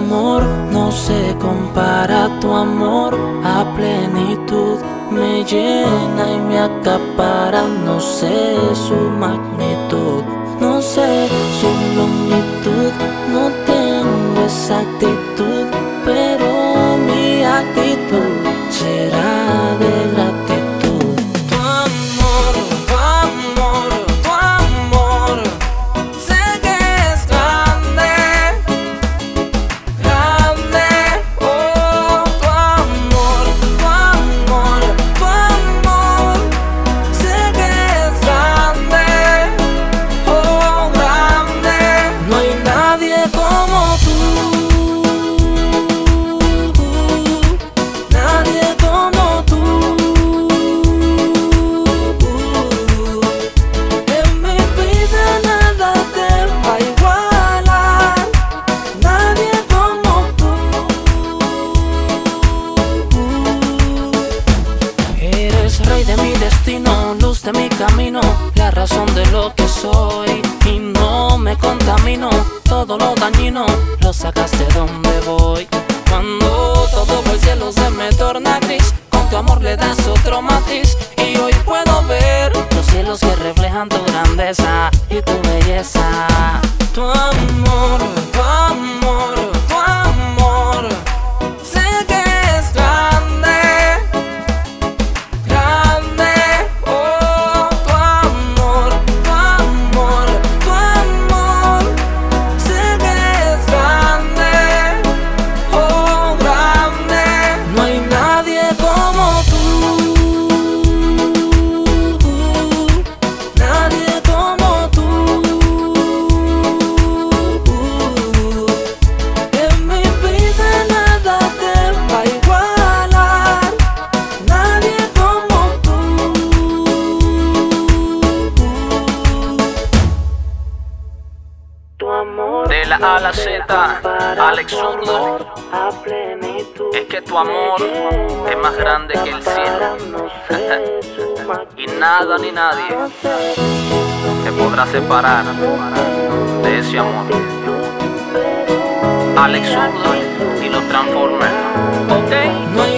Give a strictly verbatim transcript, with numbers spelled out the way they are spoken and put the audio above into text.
amor no se compara, tu amor a plenitud me llena y me acapara. No sé su magnitud, no sé su longitud, no tengo exactitud, pero mi actitud será de gratitud. Tu amor, tu amor, tu amor, sé que es grande, grande. Oh, tu amor, tu amor, tu amor, sé que es grande, oh, grande. No hay nadie como tú. Rey de mi destino, luz de mi camino, la razón de lo que soy. Y no me contamino, todo lo dañino lo sacas de donde voy. Cuando todo el cielo se me torna gris, con tu amor le das otro matiz. Y hoy puedo ver los cielos que reflejan tu grandeza y tu belleza. Tu amor, tu amor, tu amor, sé que es grande. De la A a la Z, Alex Zurdo. Es que tu amor es más grande que el cielo. Y nada ni nadie te podrá separar de ese amor. Alex Zurdo y los Transformers. Ok.